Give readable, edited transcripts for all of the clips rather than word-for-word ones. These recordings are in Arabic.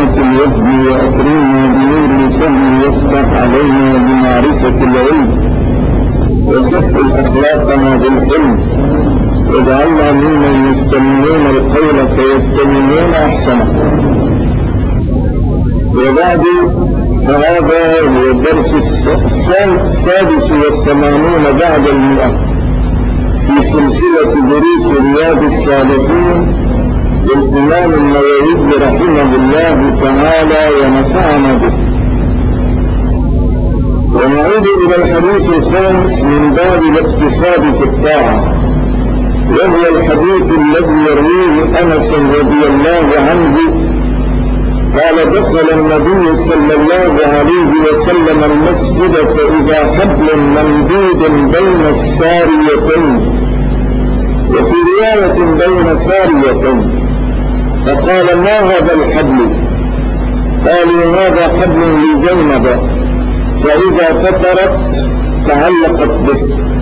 ببركة الوفد وأكرمنا بنور الفهم وافتح علينا بمعرفة العلم وسهل أخلاقنا بالحلم واجعلنا ممن يستمعون القول فيتبعون أحسنه. وبعد فهذا هو الدرس السادس والثمانون بعد المئة في سلسلة دروس رياض الصالحين للإمام النووي رحمه الله تعالى ونفعنا به. ونعود إلى الحديث الخامس من باب الاقتصاد في الطاعة، وهو الحديث الذي يرويه أنس رضي الله عنه قال: دخل النبي صلى الله عليه وسلم المسجد فإذا حبل ممدود بين الساريتين، وفي رواية بين ساريتين، فقال: ما هذا الحبل؟ قالوا: هذا حبل لزينب، فإذا فترت تعلقت به.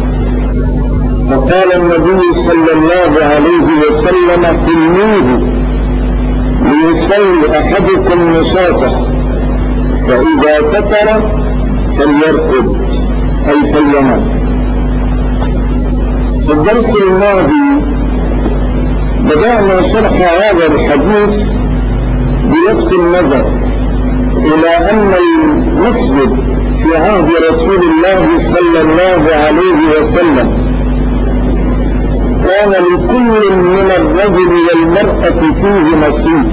فقال النبي صلى الله عليه وسلم: حلوه ليصلي أحدكم نشاطه، فإذا فتر فليرقد أي فلينام. في الدرس الماضي بدأنا شرح هذا الحديث بلفت النظر إلى أن المسجد في عهد رسول الله صلى الله عليه وسلم كان لكل من الرجل والمرأة فيه نصيب،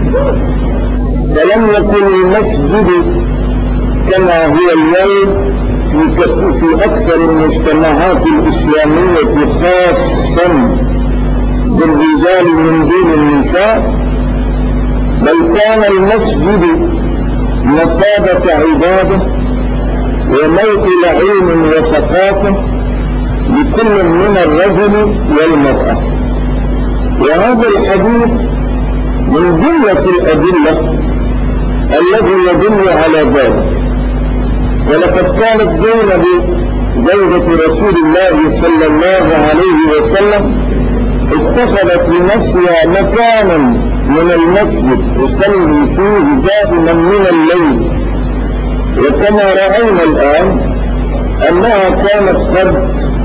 فلم يكن المسجد كما هو اليوم في أكثر المجتمعات الإسلامية خاصا بالرجال من دون النساء، بل كان المسجد مثابة عبادة وموئل علم وثقافة لكل من الرجل والمرأة. وهذا الحديث من جملة الأدلة الذي يدل على ذلك. ولقد كانت زينب زوجة رسول الله صلى الله عليه وسلم اتخذت لنفسها مكانا من المسجد تصلي فيه دائما من الليل، وكما رأينا الآن أنها كانت قد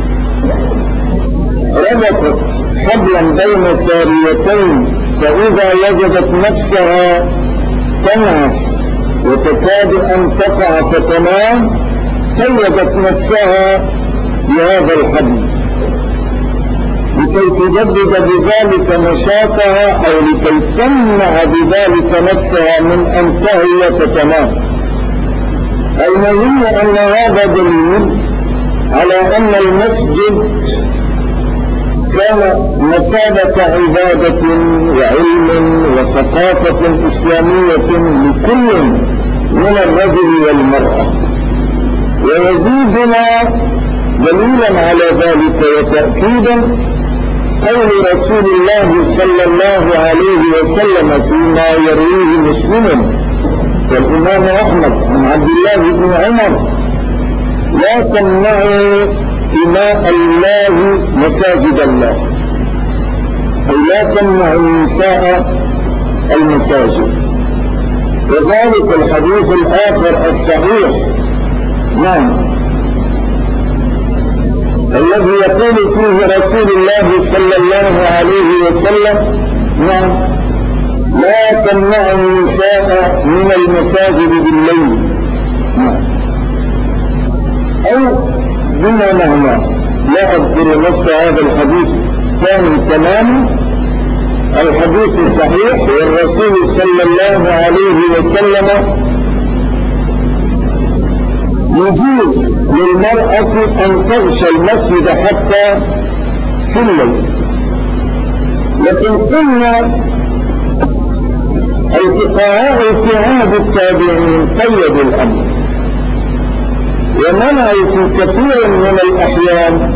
ربطت حبلا بين ساريتين، فإذا وجدت نفسها تنعس وتكاد أن تقع فتنام قيدت نفسها بهذا الحبل لكي تجدد بذلك نشاطها أو لكي تمنع بذلك نفسها من أن تهي فتنام. المهم أن هذا دليل على أن المسجد كان مثابة عبادة وعلم وثقافة إسلامية لكل من الرجل والمرأة. ويزيدنا دليلا على ذلك وتأكيدا قول رسول الله صلى الله عليه وسلم فيما يرويه مسلم والإمام أحمد عن عبد الله بن عمر: لا تمنعوا إماء الله مساجد الله، أي لا تمنعوا النساء المساجد. وذلك الحديث الآخر الصحيح الذي يقول فيه رسول الله صلى الله عليه وسلم: لا تمنعوا النساء من المساجد بالليل، أو بما معناه. لا أذكر نص هذا الحديث ثاني تماما. الحديث صحيح، والرسول صلى الله عليه وسلم يجوز للمرأة أن تغشى المسجد حتى في الليل، لكن قلنا الفقهاء في عهد التابعين قيدوا الأمر ومنعوا في كثير من الأحيان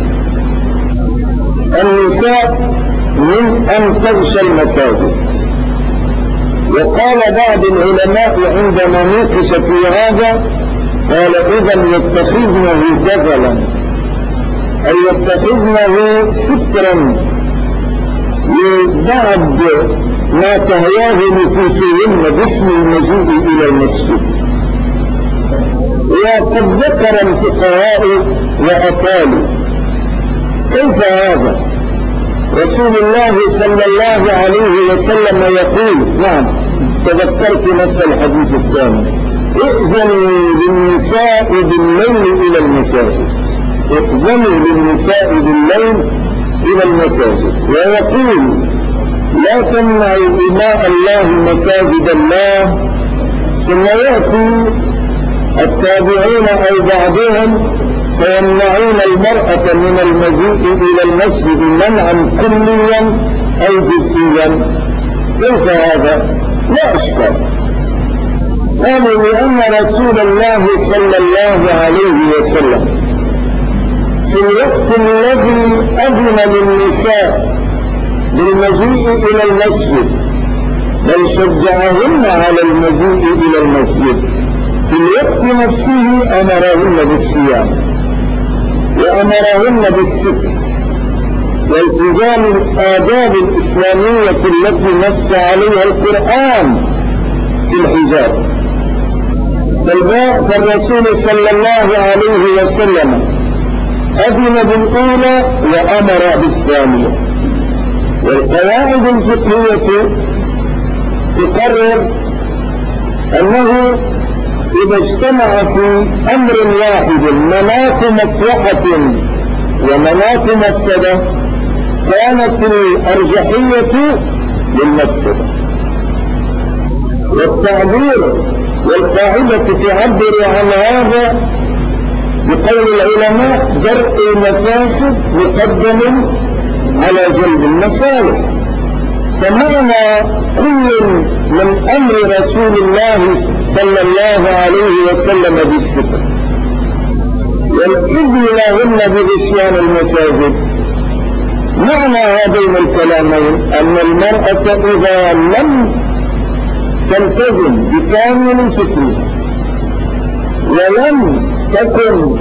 النساء من أن تغشى المساجد. وقال بعض العلماء عندما نوقش في هذا، قال: إذن يتخذنه جزلا، أي يتخذنه سترا لبعض ما تهواه نفوسهن باسم المجيء إلى المسجد. وقد ذكر الفقهاء وأقالوا كيف هذا؟ رسول الله صلى الله عليه وسلم يقول، نعم تذكرت نص الحديث الثاني، ائذنوا للنساء بالليل إلى المساجد، ائذنوا للنساء بالليل إلى المساجد. ويقول لا تمنعوا إماء الله مساجد الله. ثم يأتي التابعون أو بعضهم فيمنعون المرأة من المجيء إلى المسجد منعا كليا أو جزئيا. كيف هذا؟ لا أشكال. قالوا لأن رسول الله صلى الله عليه وسلم في الوقت الذي أذن للنساء بالمجيء إلى المسجد بل شجعهن على المجيء إلى المسجد، في الوقت نفسه أمرهن بالصيام وأمرهن بالستر والتزام الآداب الإسلامية التي نص عليها القرآن في الحجاب. فالرسول صلى الله عليه وسلم أذن بالأولى وأمر بالثانية. والقواعد الفقهية تقرر أنه إذا اجتمع في أمر واحد مناط مصلحة ومناط مفسدة كانت الأرجحية للمفسدة. والتعبير والقاعدة تعبر عن هذا بقول العلماء درء المفاسد مقدم على جلب المصالح. فمعنى كل من أمر رسول الله صلى الله عليه وسلم بالستر والإذن لهن بغشيان المساجد، معنى هذين الكلامين أن المرأة إذا لم تلتزم بكامل سترها ولم تكن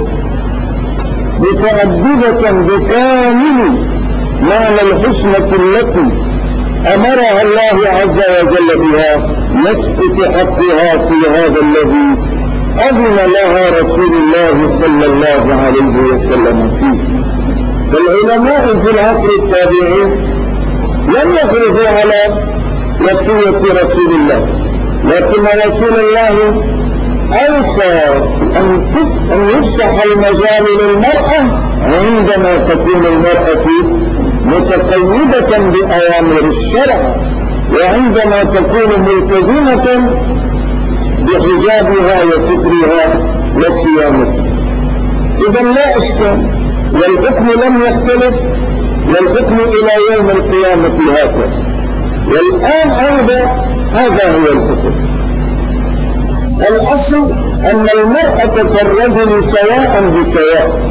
متأدبة بكامل معنى الحسنة التي أمرها الله عز وجل بها يسقط حقها في هذا الذي أذن لها رسول الله صلى الله عليه وسلم فيه. فالعلماء في العصر التابعي لم يخرجوا على وصية رسول الله، لكن رسول الله أوصى أن يفسح المجال للمرأة عندما تكون المرأة متقيدة بأوامر الشرع وعندما تكون ملتزمة بحجابها وسترها وصيامتها. إذا لا إشكال، والحكم لم يختلف، والحكم إلى يوم القيامة هكذا. والآن أيضا هذا هو الحكم. الأصل أن المرأة كالرجل سواء بسواء،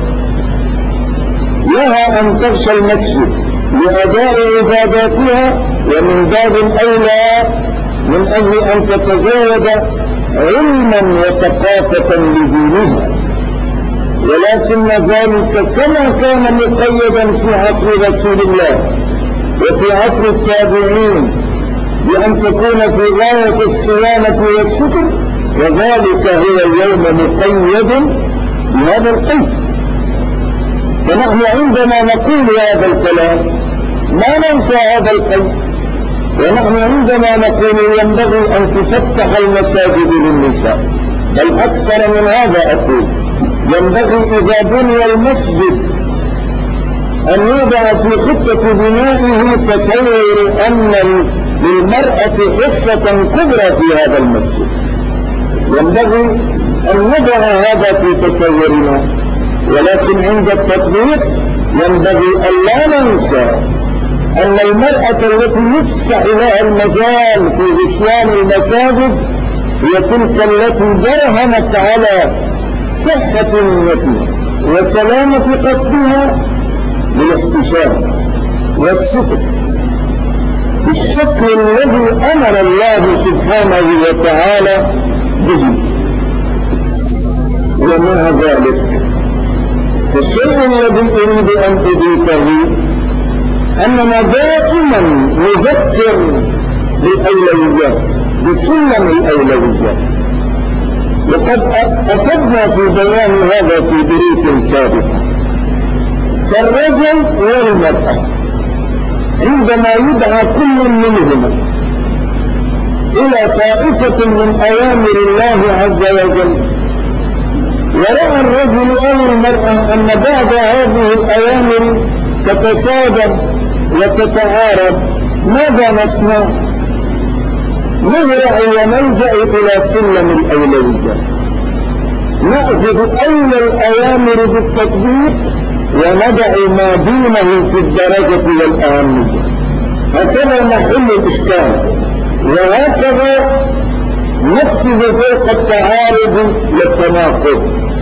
لها أن تغشى المسجد لأداء عباداتها ومن باب أولى من أجل أن تتزود علما وثقافة لدينها. ولكن ذلك كما كان مقيدا في عصر رسول الله وفي عصر التابعين بأن تكون في غاية الصيانة والستر، وذلك هو اليوم مقيد بهذا القيد. فنحن عندما نقول هذا الكلام ما ننسى هذا القيد، ونحن عندما نقول ينبغي أن تفتح المساجد للنساء، بل أكثر من هذا أقول ينبغي إذا بني المسجد أن يوضع في خطة بنائه تصور أن للمرأة حصة كبرى في هذا المسجد. ينبغي أن نضع هذا في تصورنا، ولكن عند التطبيق ينبغي أن لا ننسى أن المرأة التي يفسح لها المجال في غشيان المساجد هي تلك التي برهنت على صحة نيتها وسلامة قصدها بالاحتشام والستر بالشكل الذي أمر الله سبحانه وتعالى به. ومع ذلك فالشيء الذي أريد أن أضيفه أننا دائما نذكر بالأولويات، بسلم الأولويات. وقد أفدنا في بيان هذا في دروس سابقة. فالرجل والمرأة عندما يدعى كل منهما إلى طائفة من أوامر الله عز وجل، ورأى الرجل أو المرأة أن بعض هذه الأوامر تتصادم وتتعارض، ماذا نصنع؟ نهرع ونلجأ إلى سلم الأولويات، نأخذ أولى الأوامر بالتطبيق وندع ما دونه في الدرجة والأهمية. هكذا نحل الإشكال، وهكذا نقفز فوق التعارض والتناقض.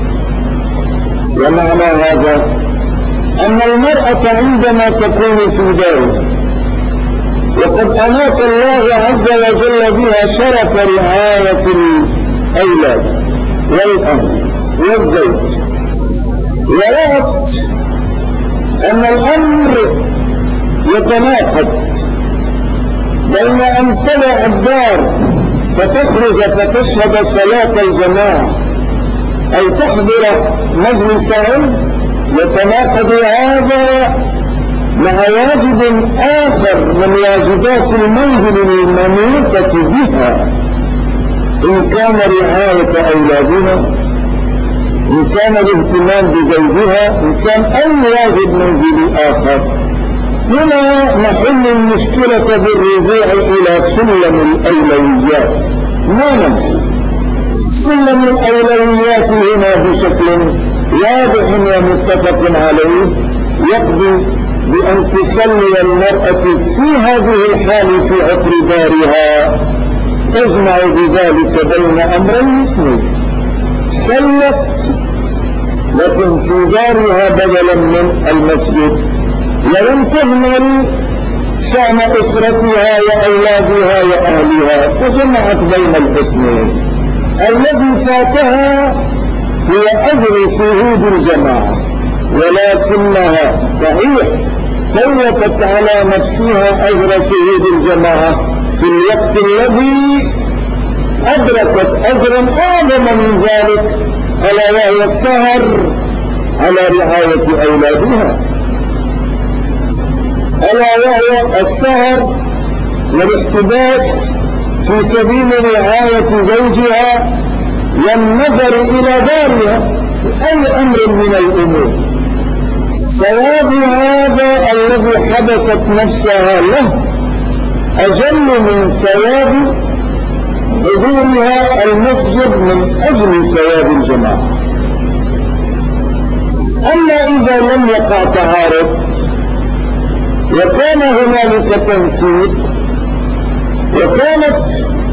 ومعنى هذا أن المرأة عندما تكون في دارها وقد أناط الله عز وجل بها شرف رعاية الأولاد والأهل والزوج، ورأت أن الأمر يتناقض بين أن تدع الدار فتخرج فتشهد صلاة الجماعة أو تحضر مجلس علم، يتناقض هذا مع واجب آخر من واجبات المنزل المملوكة بها، إن كان رعاية أولادها، إن كان الاهتمام بزوجها، إن كان أي واجب منزلي آخر. هنا نحل المشكلة بالرجوع إلى سلم الأولويات. ما ننسى سلم الأولويات هنا بشكل واضح ومتفق عليه يقضي بأن تصلي المرأة في هذه الحال في عطر دارها، تجمع بذلك بين أمرين اثنين: صلت لكن في دارها بدلا من المسجد، ولم تهمل شأن أسرتها وأولادها وأهلها، فجمعت بين الحسنين. الذي فاتها هو أجر شهود الجماعة، ولكنها صحيح فوتت على نفسها أجر شهود الجماعة في الوقت الذي أدركت أجرا أعظم من ذلك، ألا وهو السهر على رعاية أولادها، ألا وهو السهر والاحتباس في سبيل رعاية زوجها والنظر إلى دارها أي أمر من الأمور. ثواب هذا الذي حدثت نفسها له أجل من ثواب حضورها المسجد من أجل ثواب الجماعة. أما إذا لم يقع تعارض وكان هنالك تنسيق وكانت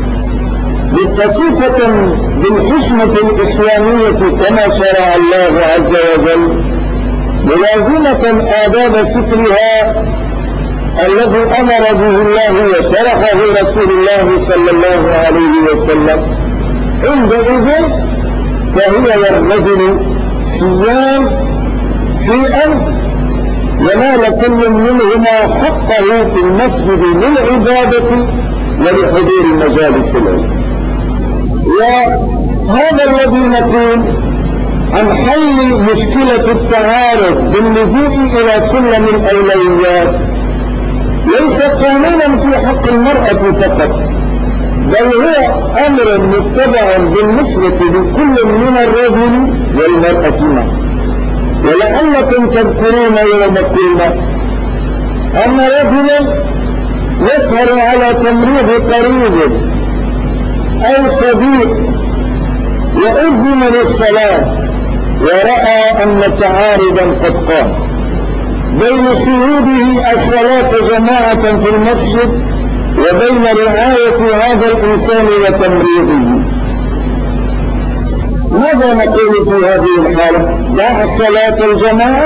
متصفة بالحشمة الإسلامية كما شرع الله عز وجل، ملازمة آداب سترها الذي أمر به الله وشرحه رسول الله صلى الله عليه وسلم، عندئذ فهي للرجل صيام في أن ينال كل منهما حقه في المسجد للعبادة ولحضور مجالس العلم. وهذا الذي نقول عن حل مشكلة التعارض باللجوء إلى سلم الأولويات ليس قانونا في حق المرأة فقط، بل هو أمر متبع بالنسبة لكل من الرجل والمرأة معا. ولعلكم تذكرون يوم قلنا أن رجلا يسهر على تمريض قريب أو صديق وأذن للصلاة، ورأى أن تعارضا قد قام بين شهوده الصلاة جماعة في المسجد وبين رعاية هذا الإنسان وتمريضه. ماذا نقول في هذه الحالة؟ دع صلاة الجماعة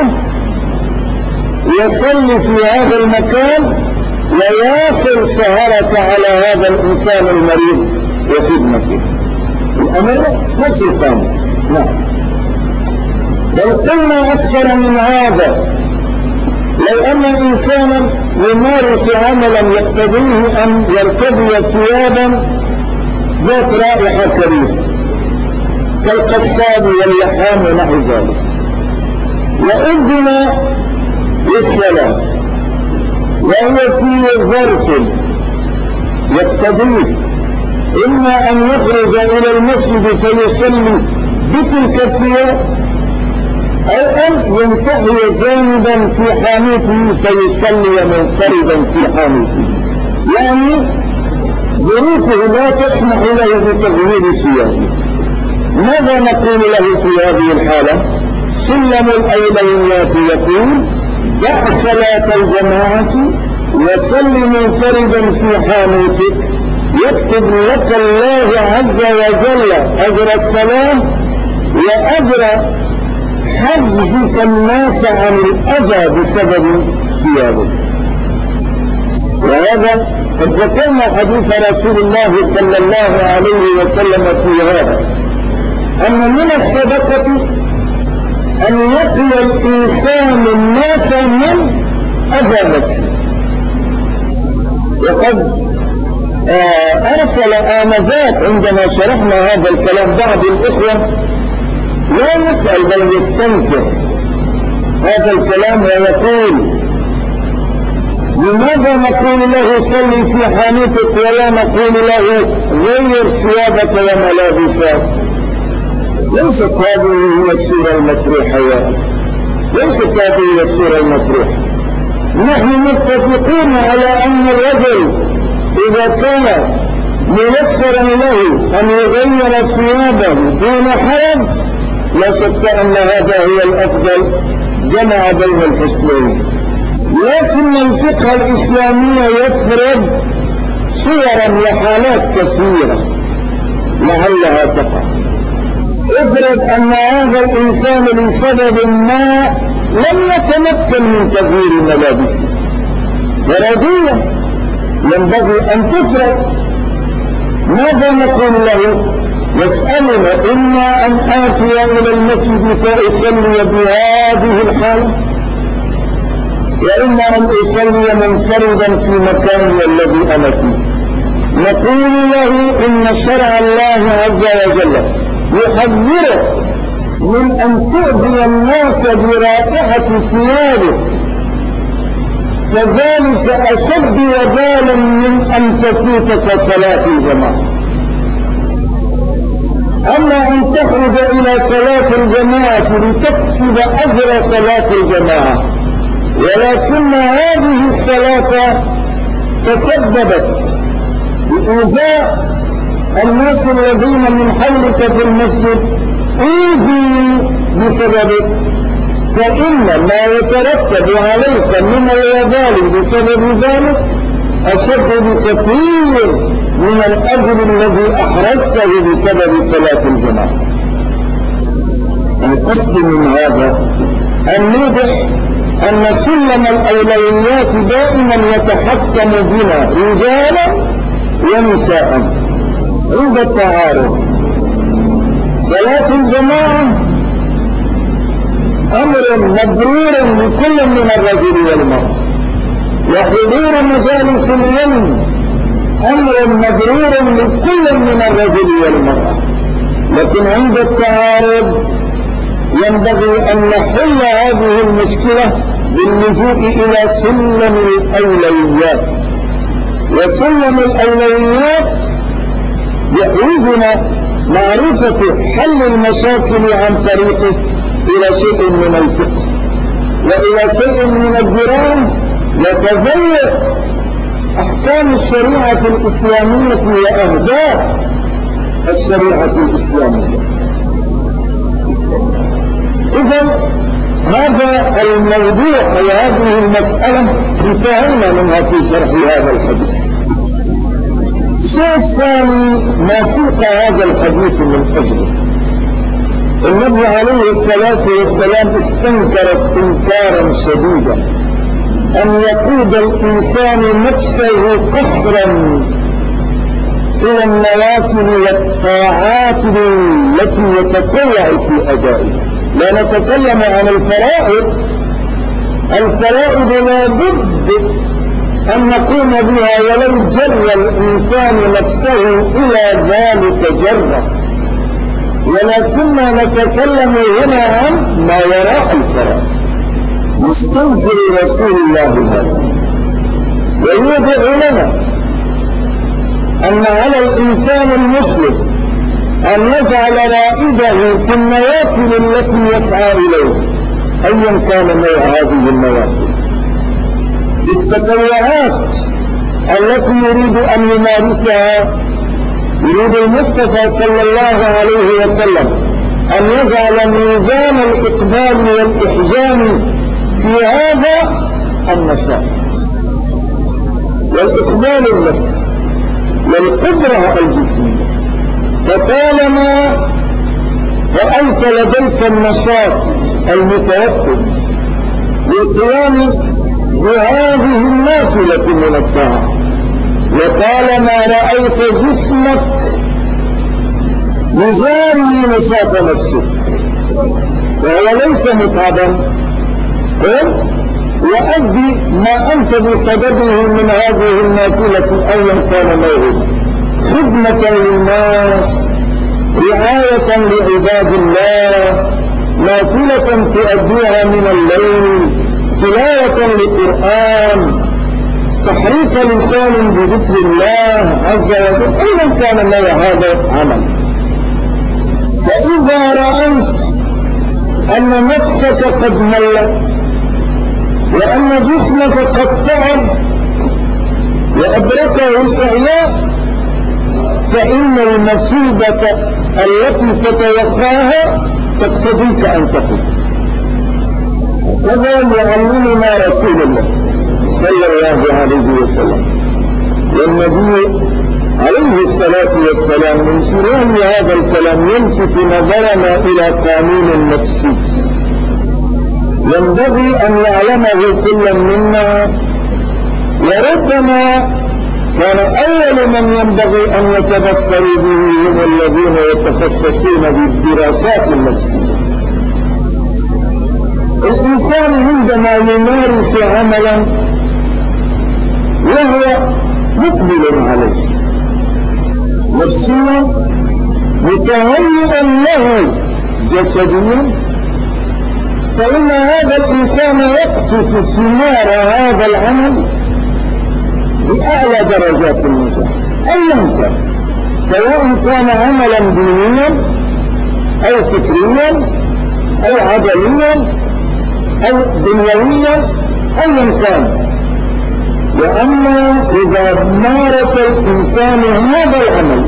يصلي في هذا المكان ويواصل سهرك على هذا الإنسان المريض وخدمته. الأمر نفس القانون. نعم، بل قلنا أكثر من هذا، لو أن إنسانا يمارس عملا يقتضيه أن يرتدي ثيابا ذات رائحة كريهة كالقصاب واللحام ونحو ذلك، وأذن بالصلاة وهو في ظرف يقتضيه إما أن يخرج إلى المسجد فيصلي بتلك الثياب أو أن ينتهي جانبا في حانوته فيصلي منفردا في حانوته، يعني ظروفه لا تسمح له بتغيير ثيابه. ماذا نقول له في هذه الحالة؟ سلم الأولويات يقول دع صلاة الجماعة وصل منفردا في حانوتك، يكتب لك الله عز وجل أجر الصلاة وأجر حجزك الناس عن الأذى بسبب ثيابك. وهذا قد ذكرنا حديث رسول الله صلى الله عليه وسلم في هذا، أن من الصدقة أن يقي الإنسان الناس من أذى نفسه. وقد أرسل آنذاك عندما شرحنا هذا الكلام بعض الإخوة لا يسأل بل يستنكر هذا الكلام ويقول لماذا نقول له صلي في حانوتك ولا نقول له غير ثيابك وملابسك؟ ليست هذه هي السورة المطروحة يا أخي، ليست هذه هي السورة المطروحة. نحن متفقون على أن الرجل إذا كان ميسرا له أن يغير ثيابه دون حرج لا شك أن هذا هو الأفضل، جمع بين الحسنين. لكن الفقه الإسلامي يفرض صورا وحالات كثيرة لعلها تقع. افرض أن هذا الإنسان لسبب ما لم يتمكن من تغيير ملابسه، فرضية ينبغي أن تفرض. ماذا نقول له؟ يسألنا إما أن آتي إلى المسجد فأصلي بهذه الحالة وإما أن أصلي منفردا في مكاني الذي أنا فيه. نقول له إن شرع الله عز وجل يحذرك من أن تؤذي الناس برائحة ثيابك، فذلك أشد وبالا من أن تفوتك صلاة الجماعة. أما أن تخرج إلى صلاة الجماعة لتكسب أجر صلاة الجماعة، ولكن هذه الصلاة تسببت بإيذاء الناس الذين من حولك في المسجد أوذوا بسببك، فإن ما يترتب عليك من الوبال بسبب ذلك أشد بكثير من الأجر الذي أحرزته بسبب صلاة الجماعة. القصد من هذا أن نوضح أن سلم الأولويات دائما يتحكم بنا رجالا ونساء عند التعارض. صلاة الجماعة أمر مبرور لكل من الرجل والمرأة، وحضور مجالس العلم أمر مبرور لكل من الرجل والمرأة، لكن عند التعارض ينبغي أن نحل هذه المشكلة باللجوء إلى سلم الأولويات. وسلم الأولويات يحوزنا معرفة حل المشاكل عن طريقه إلى شيء من الفقه وإلى شيء من الدراسة وتذوق أحكام الشريعة الإسلامية وأهداف الشريعة الإسلامية. إذن هذا الموضوع وهذه المسألة انتهينا منها في شرح هذا الحديث. الشيء الثاني ما سوق هذا الحديث من أجله، النبي عليه الصلاة والسلام استنكر استنكارا شديدا أن يقود الإنسان نفسه قصرا إلى النوافل والطاعات التي يتطوع في أدائها. لا نتكلم عن الفرائض الفرائض لا بد أن نقوم بها، ولو جر الإنسان نفسه إلى ذلك جرة، ولكننا نتكلم هنا عن ما وراء الفرائض. مستنكر رسول الله هذا ويوضع لنا أن على الإنسان المسلم أن يجعل رائده في النوافل التي يسعى إليها أيا كان نوع هذه النوافل، التطوعات التي يريد أن يمارسها. يريد المصطفى صلى الله عليه وسلم أن يجعل ميزان الإقبال والإحجام في هذا النشاط والإقبال النفسي والقدرة الجسمية. فطالما رأيت لديك النشاط المتوفر للقيام بهذه النافلة من الطاعة، وطالما رأيت جسمك يجاري نشاط نفسك وهو ليس متعبا، وأدي ما أنت بصدده من هذه النافلة أيا كان موعدا، خدمة للناس، رعاية لعباد الله، نافلة تؤديها من الليل، تلاوة للقرآن، تحريك لسان بذكر الله عز وجل، أيا كان نوع هذا عمل. فإذا رأيت أن نفسك قد ملت وأن جسمك قد تعب وأدركه الإعياء، فإن المصيبة التي تتوقعها تقتضيك أن تقف. هذا يعلمنا رسول الله صلى الله عليه وسلم، والنبي عليه الصلاة والسلام من خلال هذا الكلام يلفت نظرنا إلى قانون نفسي ينبغي أن يعلمه كل منا، وربما كان أول من ينبغي أن يتبصروا به هم الذين يتخصصون بالدراسات النفسية. الإنسان عندما يمارس عملا وهو مقبل عليه نفسيا متهيئا له جسديا، فإن هذا الإنسان يقطف ثمار هذا العمل بأعلى درجات النجاح أيا كان، سواء كان عملا دينيا أو فكريا أو عمليا أو دنيويا أيا كان. وأما إذا مارس الإنسان هذا العمل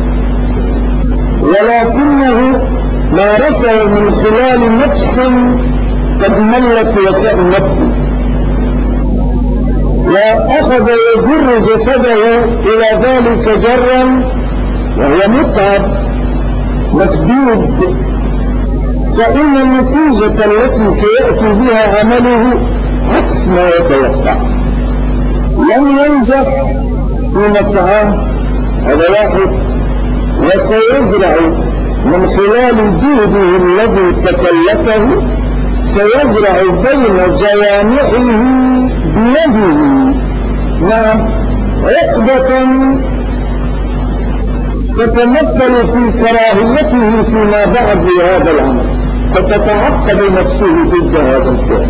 ولكنه مارسه من خلال نفس قد ملت وسألته، وأخذ يجر جسده إلى ذلك جرا وهو متعب مكدود، فإن النتيجة التي سيأتي بها عمله عكس ما يتوقع، لن ينجح في مسعاه هذا واحد، وسيزرع من خلال جهده الذي تكلفه سيزرع بين جوانحه بيده عقدة تتمثل في كراهيته فيما بعد هذا العمل، ستتعقد نفسه ضد هذا الفعل،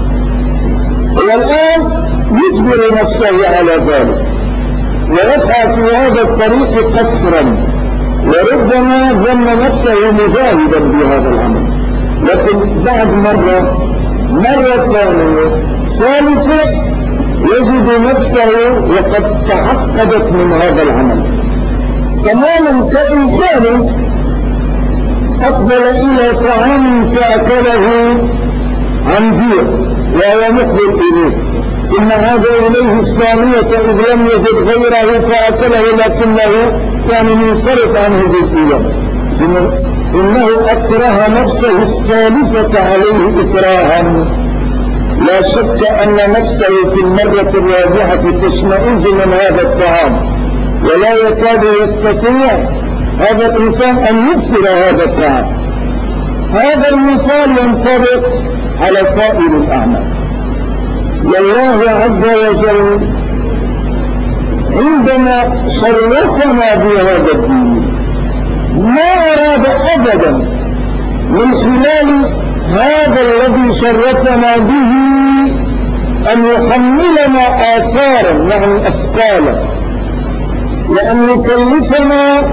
والآن يجبر نفسه على ذلك ويسعى في هذا الطريق قصرا، وربما ظن نفسه مجاهدا بهذا العمل، لكن بعد مرة ثانية ثالثة يجد نفسه وقد تعقدت من هذا العمل، تماما كإنسان أقبل إلى طعام فأكله عن جيع وهو مقبل إليه، ثم عاد إليه الثانية إذ لم يجد غيره فأكله لكنه كان منصرف عنه بالإله، إنه أكره نفسه الثالثة عليه إكراها. لا شك أن نفسه في المرة الرابعة تشمئز من هذا الطعام، ولا يكاد يستطيع هذا الإنسان أن يبصر هذا الطعام. هذا المثال ينطبق على سائر الأعمال، والله عز وجل عندما شرفنا بهذا الدين ما أراد أبدا من خلال هذا الذي شرفنا به أن يحملنا آثارا يعني أثقالا وأن يكلفنا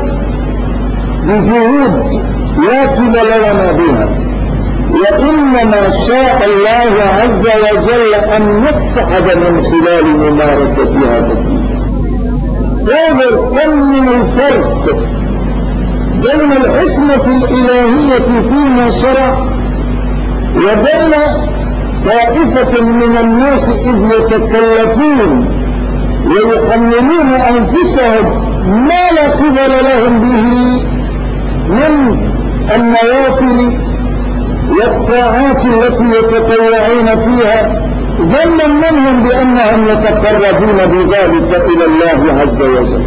بجهود لا قبل لنا بها، وإنما شاء الله عز وجل أن نسعد من خلال ممارسة هذا الدين. انظر كم من الفرق بين الحكمة الإلهية فيما شرع وبين طائفة من الناس إذ يتكلفون ويحملون أنفسهم ما لا قبل لهم به من النوافل والطاعات التي يتطوعون فيها ظنا منهم بأنهم يتقربون بذلك إلى الله عز وجل.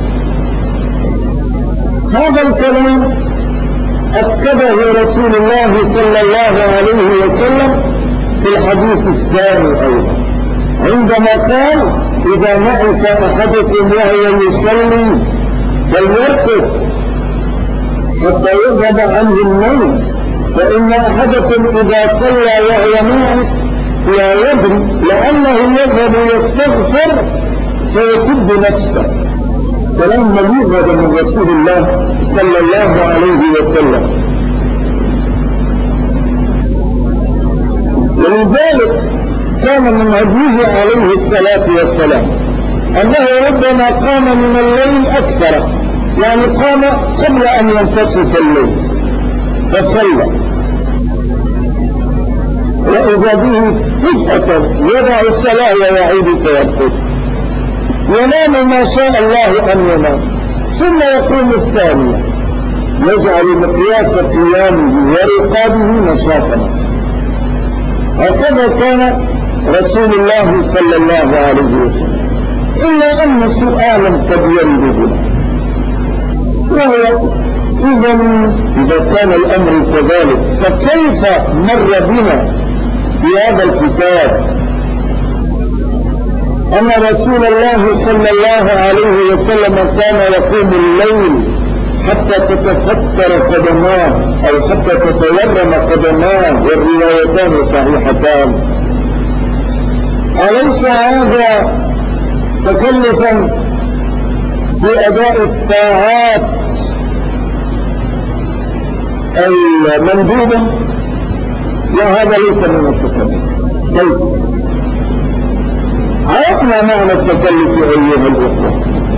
هذا الكلام أكده رسول الله صلى الله عليه وسلم في الحديث الثاني أيضا عندما قال إذا نعس أحدكم وهو يصلي فليرقد حتى يذهب عنه النوم، فإن أحدكم إذا صلى وهو ناعس لا يدري لأنه يذهب يستغفر فيسب نفسه. كلام مليء من رسول الله صلى الله عليه وسلم. ولذلك كان من هديه عليه الصلاة والسلام أنه ربما قام من الليل أكثر، يعني قام قبل أن ينتصف الليل فصلى، وإذا به فجأة يضع الصلاة ويعيد فيرقد، ينام ما شاء الله أن ينام، ثم يقوم الثانية يجعل مقياس قيامه ورقابه نشاط نفسه. هكذا كان رسول الله صلى الله عليه وسلم. إلا أن سؤالا قد يرد هنا، وهو إذا كان الأمر كذلك فكيف مر بنا بهذا الكتاب أن رسول الله صلى الله عليه وسلم كان يقوم الليل حتى تتفتر قدماه أو حتى تتورم قدماه، والروايتان صحيحتان؟ أليس هذا تكلفا في أداء الطاعات المندوبة؟ وهذا ليس من التكلف. كيف؟ عرفنا معنى التكلف أيها الأخوة،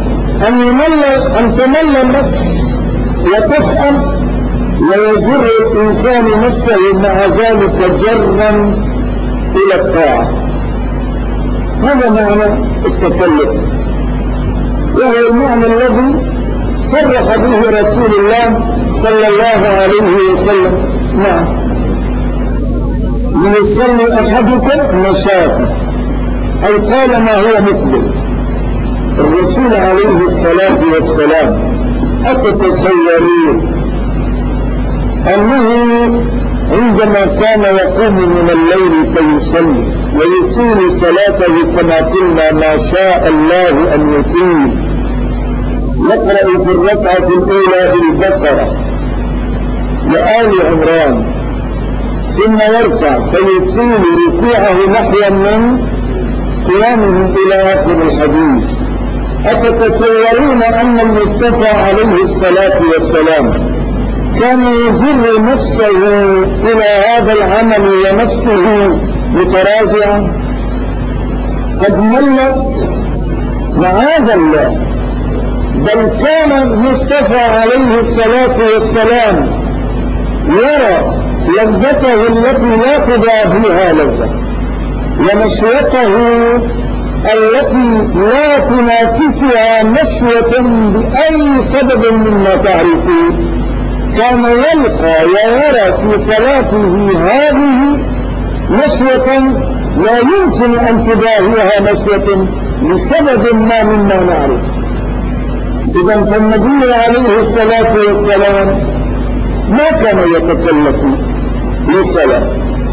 أن تمل النفس وتسأل ويجر الإنسان نفسه مع ذلك جرا إلى الطاعة. هذا معنى التكلف، وهو المعنى الذي صرح به رسول الله صلى الله عليه وسلم. نعم، ليصلي أحدكم نشاطا، أي قال ما هو مثله. الرسول عليه الصلاة والسلام أتتصورون أنه عندما كان يقوم من الليل فيصلي ويطيل صلاته كما قلنا ما شاء الله أن يطيل، يقرأ في الركعة الأولى بالبقرة وآل عمران، ثم يركع فيطيل ركوعه نحوا من قيامه إلى آخر الحديث. أتتصورون أن المصطفى عليه الصلاة والسلام كان يجر نفسه إلى هذا العمل ونفسه متراجعا؟ قد ملت معاذ الله، بل كان المصطفى عليه الصلاة والسلام يرى لذته التي لا تضاهيها فيها لذة، ومشيته التي لا تنافسها مشية بأي سبب مما تعرفون. كان يلقى ويرى في صلاته هذه مشية لا يمكن أن تضاهيها مشية لسبب ما مما نعرف. إذن فالنبي عليه الصلاة والسلام ما كان يتكلف للصلاة،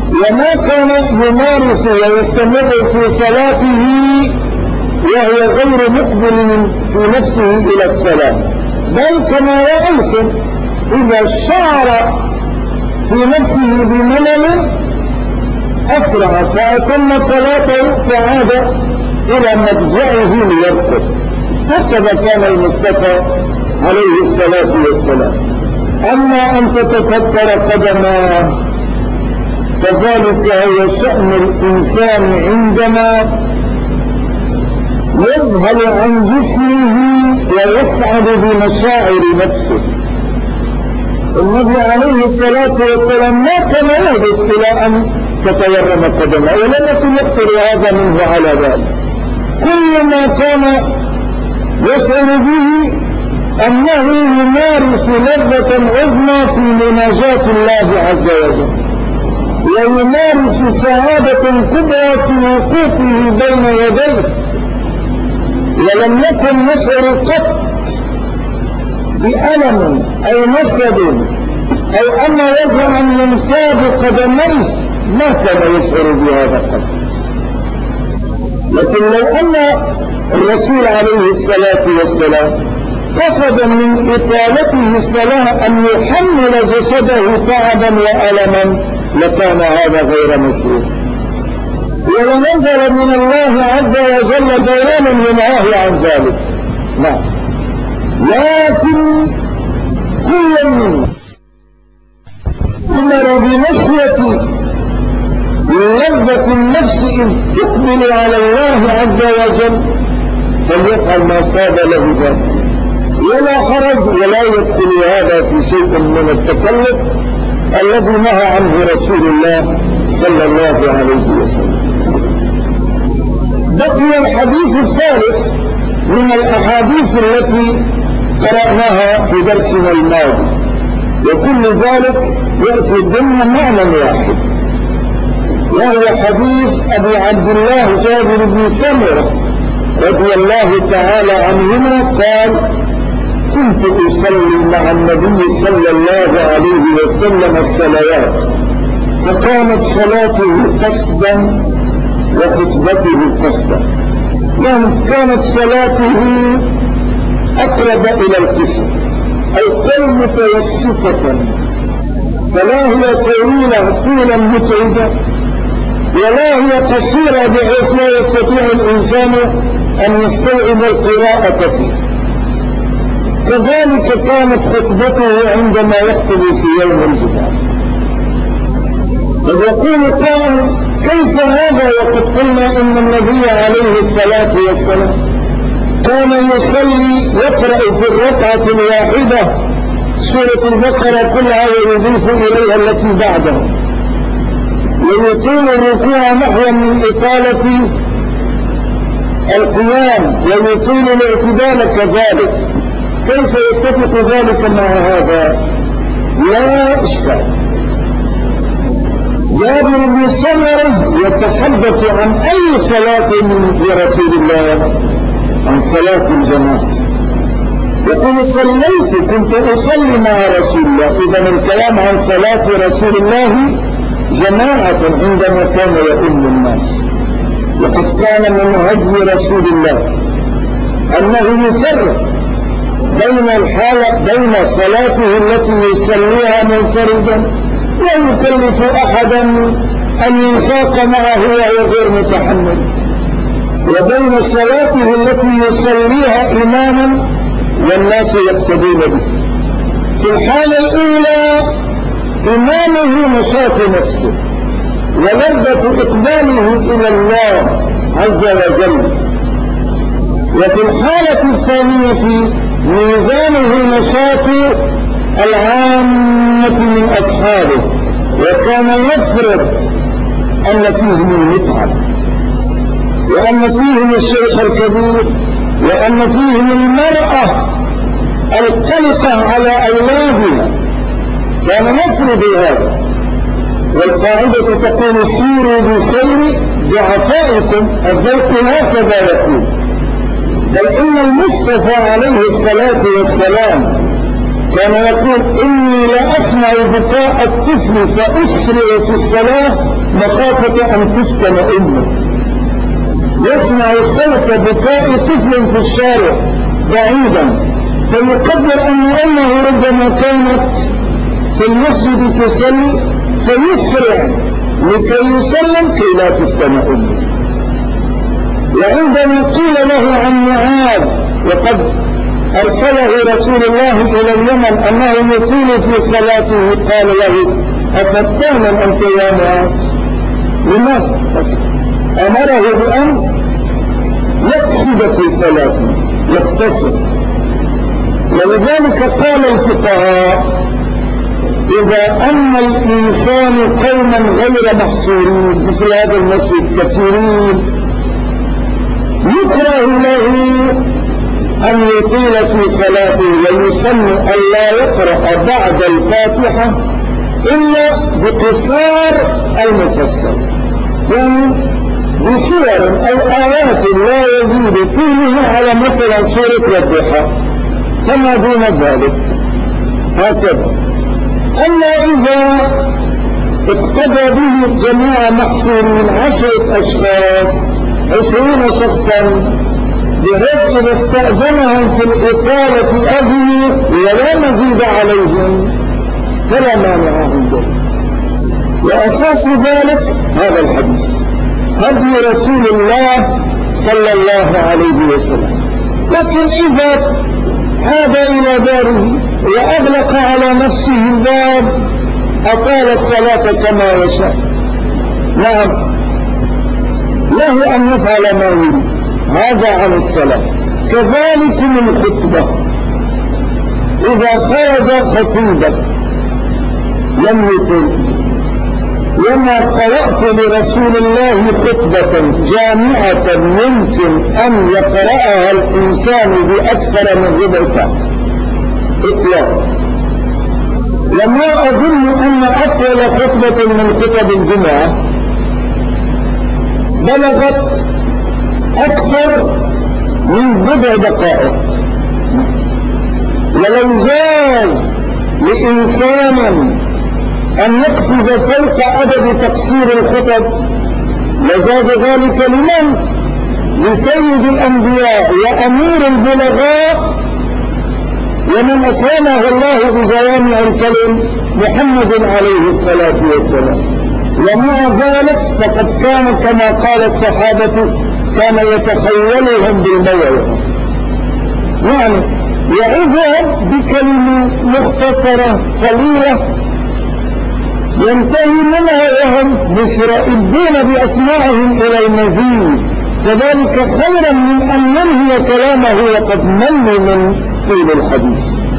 وما كان يمارس ويستمر في صلاته وهو غير مقبل في نفسه إلى الصلاة، بل كما رأيتم إذا شعر في نفسه بملل أسرع فأتم صلاته فعاد إلى مضجعه ليرقد. هكذا كان المصطفى عليه الصلاة والسلام. أما أن تتفكر قدماه فذلك هو شأن الإنسان عندما يذهل عن جسمه ويسعد بمشاعر نفسه. النبي عليه الصلاة والسلام ما كان يهدف إلى أن تتورم قدمه، ولم يكن يخطر هذا منه على ذلك. كل ما كان يشعر به أنه يمارس لذة عظمى في مناجاة الله عز وجل، ويمارس سعادة كبرى في وقوفه بين يديه، ولم يكن يشعر قط بألم أو نصب أو أن وجعا ينتاب قدميه، ما كان يشعر بهذا قط. لكن لو أن الرسول عليه الصلاة والسلام قصد من إطالته الصلاة أن يحمل جسده تعبا وألما لكان هذا غير مشروع، ولنزل من الله عز وجل بيانا ينهاه عن ذلك. نعم، لكن كل منا أمر بنشوة لذة النفس إذ تقبل على الله عز وجل فليفعل ما طاب له ذلك، ولا حرج ولا يدخل هذا في شيء من التكلف الذي نهى عنه رسول الله صلى الله عليه وسلم. بقي الحديث الثالث من الأحاديث التي قرأناها في درسنا الماضي، وكل ذلك يأتي ضمن معنى واحد، وهو حديث أبي عبد الله جابر بن سمرة رضي الله تعالى عنهما قال: كنت أصلي مع النبي صلى الله عليه وسلم الصلوات، فكانت صلاته قصدا وخطبته قصدا، يعني كانت صلاته أقرب إلى القصر أو قل متوسطة، فلا هي طويلة طولا متعبة ولا هي قصيرة بحيث لا يستطيع الإنسان أن يستوعب القراءة فيه. كذلك كانت خطبته عندما يخطب في يوم الجمعة. إذ يقول قائل: كيف هذا وقد قلنا إن النبي عليه الصلاة والسلام كان يصلي يقرأ في الركعة الواحدة سورة البقرة كلها ويضيف إليها التي بعدها، ويطيل الركوع نحو من إطالة القيام ويطيل الاعتدال كذلك؟ كيف يتفق ذلك مع هذا؟ لا إشكال. جابر بن سمرة يتحدث عن أي صلاة من رسول الله؟ عن صلاة الجماعة. يقول: كنت أصلي مع رسول الله. إذن الكلام عن صلاة رسول الله جماعة عندما كان يؤم الناس. وقد كان من هدي رسول الله أنه يفرق بين صلاته التي يصليها منفردا لا يكلف أحدا أن ينساق معه وهو غير متحمل، وبين صلاته التي يصليها إماما والناس يقتدون به. في الحالة الأولى إمامه نشاط نفسه ولذة إقباله إلى الله عز وجل، وفي الحالة الثانية ميزانه نشاط العامة من أصحابه، وكان يفرض أن فيهم المتعب وأن فيهم الشيخ الكبير وأن فيهم المرأة القلقة على أولادها، كان يفرض هذا. والقاعدة تقول: سيروا بسير ضعفائكم، الذوق هكذا يقول. بل إن المصطفى عليه الصلاة والسلام كان يقول إني لأسمع بكاء الطفل فأسرع في الصلاة مخافة أن تفتن أمه. يسمع صوت بكاء طفل في الشارع بعيدا فيقدر أن أمه ربما كانت في المسجد تصلي فيسرع لكي يسلم كي لا تفتن أمه. وعندما قيل له عن معاذ وقد أرسله رسول الله إلى اليمن أنه يطيل في صلاته قال له أفتانا أنت يا معاذ؟ لماذا؟ أمره بأن يقصد في صلاته يختصر. ولذلك قال الفقهاء إذا أن الإنسان قوما غير محصورين مثل هذا المسجد كثيرين يكره له أن يطيل في صلاته ويسن أن لا يقرأ بعد الفاتحة إلا بقصار المفصل يعني بسور أو آيات لا يزيد طولها على مثلا سورة الضحى كما دون ذلك هكذا. أما إذا اقتدى به جماعة محصورين 10 أشخاص 20 شخصا بحيث إذا استأذنهم في الإطالة أذنوا ولا مزيد عليهم فلا مانع عندهم. وأساس ذلك هذا الحديث هدي رسول الله صلى الله عليه وسلم. لكن إذا عاد إلى داره وأغلق على نفسه الباب أطال الصلاة كما يشاء نعم له أن يفعل ما يريد. هذا عن الصلاة. كذلك من الخطبة إذا خرج خطيبا لم يطل وما قرأت لرسول الله خطبة جامعة يمكن أن يقرأها الإنسان بأكثر من ربع ساعة إطلاقا. وما أظن أن أطول خطبة من خطب الجمعة بلغت أكثر من 10 دقائق. ولو جاز لإنسان أن يقفز فوق عدد تقصير الخطب لجاز ذلك لمن؟ لسيد الأنبياء وأمير البلغاء ومن أكرمه الله بجوامع الكلم محمد عليه الصلاة والسلام. ومع ذلك فقد كان كما قال الصحابة كان يتخيلهم بالموعظة يعني يعظهم بكلمة مختصرة قليلة ينتهي منها وهم مشرئبون بأسماعهم إلى المزيد فذلك خيرا من أن ينهي كلامه وقد منوا من طول الحديث.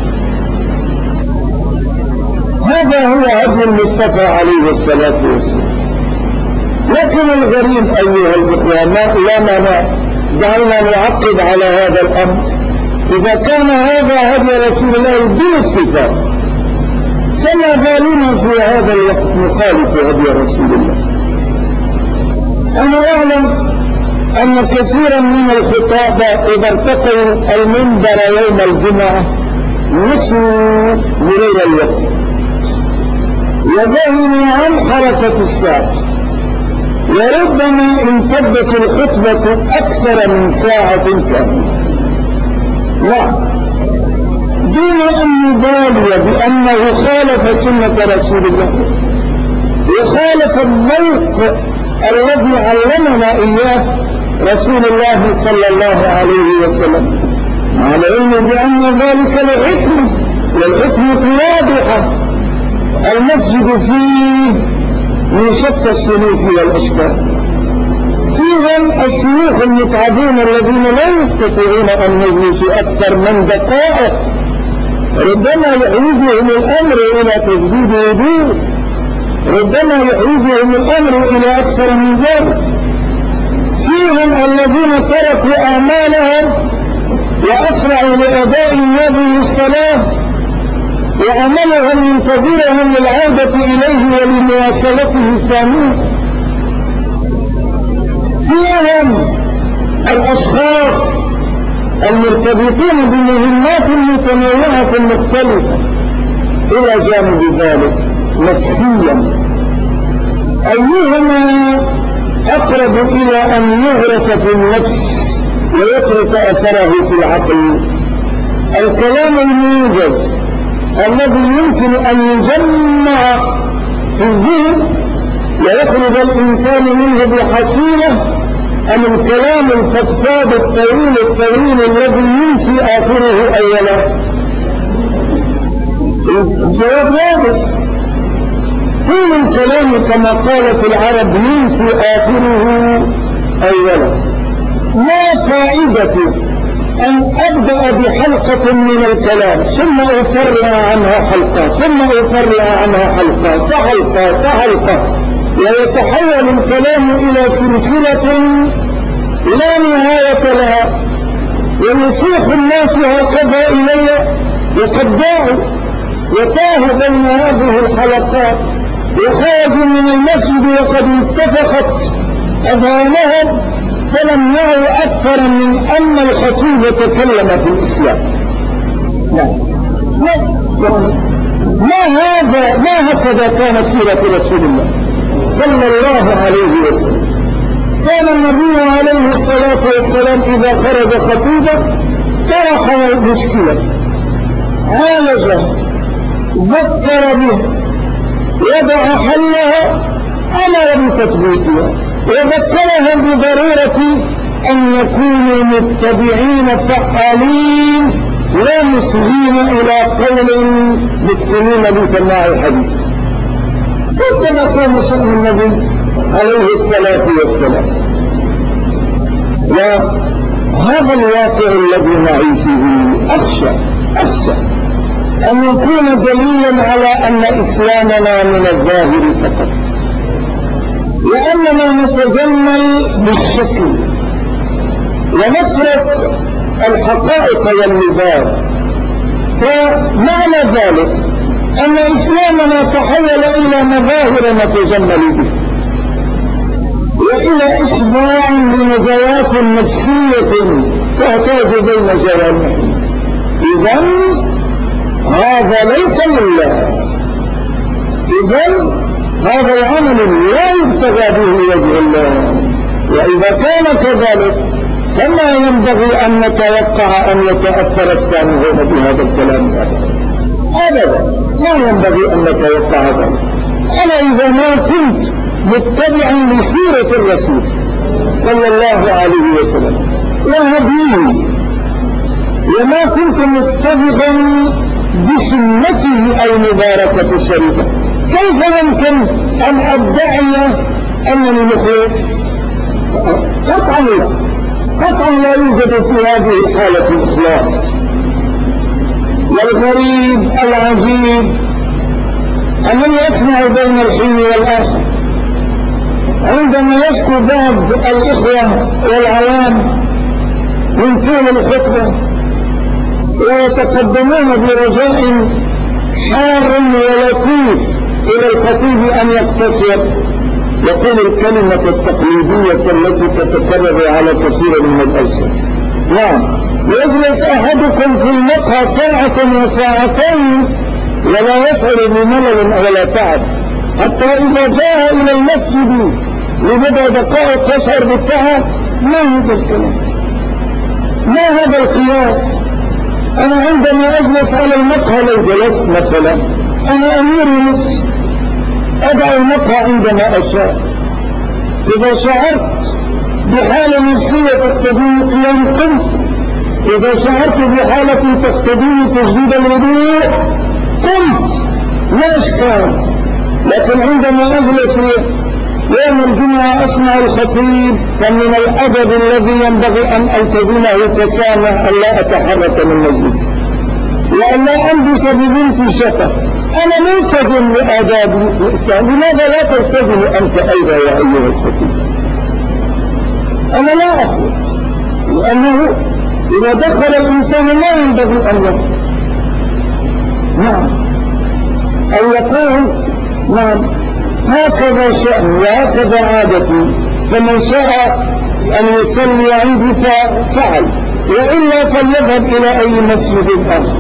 هذا هو هدي المصطفى عليه الصلاة والسلام. لكن الغريب أيها الإخوة لا مانع دعونا نعقد على هذا الأمر. إذا كان هذا هدي رسول الله بالاتفاق فما بالنا في هذا الوقت نخالف هدي رسول الله؟ أنا أعلم أن كثيرا من الخطابة إذا ارتقوا المنبر يوم الجمعة نسوا مرور الوقت وذهلوا عن حركة الساعة وربما امتدت الخطبة أكثر من ساعة كاملة. لا دون أن يبالي بأنه خالف سنة رسول الله وخالف الذوق الذي علمنا إياه رسول الله صلى الله عليه وسلم مع العلم بأن ذلك الحكم والحكمة واضحة. المسجد فيه من شتى الصنوف والأشكال فيهم الشيوخ المتعبون الذين لا يستطيعون أن يجلسوا أكثر من دقائق ربما يحوزهم الأمر إلى تجديد وضوء ربما يحوزهم الأمر إلى أكثر من ذلك. فيهم الذين تركوا أعمالهم وأسرعوا لأداء هذه الصلاة وعملهم ينتظرهم للعودة إليه ولمواصلته ثانية. فيهم الأشخاص المرتبطين بمهمات متنوعة مختلفة. إلى جانب ذلك نفسيا أيهما أقرب إلى أن يغرس في النفس ويترك أثره في العقل؟ الكلام الموجز الذي يمكن أن يجمع في الذهن ويخرج الإنسان منه بحصيلة، أم الكلام الفضفاض الطويل الذي ينسي آخره أولا؟ الجواب واضح. كل الكلام كما قالت العرب ينسي آخره أولا. ما فائدة أن أبدأ بحلقة من الكلام ثم أفرع عنها حلقة ثم أفرع عنها حلقة فحلقة ويتحول الكلام إلى سلسلة لا نهاية لها، ويصيح الناس هكذا إلي وقد ضاعوا وتاهوا بين هذه الحلقات وخرجوا من المسجد وقد انتفخت أذانهم فلم يروا أكثر من أن الخطيب تكلم في الإسلام. ما هكذا كان سيرة رسول الله صلى الله عليه وسلم. كان النبي عليه الصلاة والسلام إذا خرج خطيبا طرح المشكلة، عالجه، ذكر به، وضع حلها، أمر بتطبيقها، وذكرهم بضرورة أن يكونوا متبعين فعالين لا مصغين إلى قول متقنين بسماع الحديث. وكما كان شأن النبي عليه الصلاة والسلام. وهذا الواقع الذي نعيشه أخشى أن يكون دليلا على أن إسلامنا من الظاهر فقط، لأننا نتجمل بالشكل ونترك الحقائق والنظام. فمعنى ذلك أن إسلامنا تحول إلى مظاهر نتجمل به وإلى إشباع بنزوات نفسية تحتاج بين جوانحنا. إذن هذا ليس لله، إذن هذا العمل لا يبتغى به وجه الله. وإذا كان كذلك فما ينبغي أن نتوقع أن يتأثر السامعون بهذا الكلام أبدا، لا ينبغي أن نتوقع ذلك. أنا إذا ما كنت متبعا لسيرة الرسول صلى الله عليه وسلم وهديه وما كنت مستبغا بسنته المباركة الشريفة، كيف يمكن أن أدعي أنني مخلص؟ قطعا لا يوجد في هذه الحالة الإخلاص. والغريب العجيب أنني أسمع بين الحين والآخر عندما يشكو بعض الإخوة والعوام من طول الخطبة ويتقدمون برجاء حار ولطيف إلى الخطيب أن يقتصر يقول الكلمة التقليدية التي تتكرر على كثير من الألسن. نعم، يجلس أحدكم في المقهى ساعة وساعتين ولا يشعر بملل ولا تعب، حتى إذا جاء إلى المسجد لبضع دقائق يشعر بالتعب. ما هذا الكلام؟ ما هذا القياس؟ أنا عندما أجلس على المقهى لو جلست مثلا أنا أمير نفسي أدعو المقهى عندما أشاء. إذا شعرت بحالة نفسية تقتضي قيام قمت، إذا شعرت بحالة تقتضي تجديد الوضوء قمت، لا إشكال. لكن عندما أجلس يوم الجمعة أسمع الخطيب فمن الأدب الذي ينبغي أن ألتزمه كسامع أن لا أتحرك من مجلسي وأن لا ألبس ببنت شفة. أنا ملتزم بآداب الإسلام، لماذا لا تلتزم أنت أيضا يا أيها الخطيب؟ أنا لا أقول، لأنه إذا دخل الإنسان لا ينبغي أن يخرج. نعم، أن يقول نعم هكذا شأن وهكذا عادتي، فمن شاء أن يصلي عندي فعل وإلا فليذهب إلى أي مسجد آخر.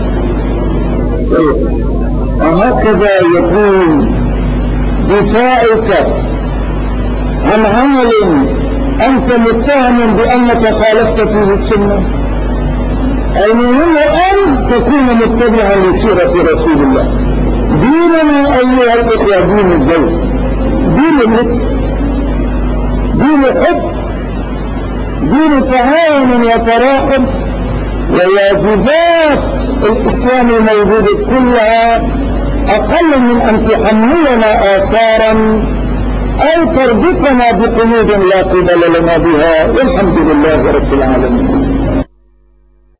وهكذا يكون دفاعك عن عمل أنت متهم بأنك خالفت فيه السنة. المهم أن تكون متبعا لسيرة رسول الله. ديننا أيها الإخوة دين الزوج، دين اللطف، دين حب، دين تعاون وتراحم، وواجبات الإسلام الموجودة كلها أقل من أن تحملنا آثارا أو تربطنا بقيود لا قبل لنا بها، والحمد لله رب العالمين.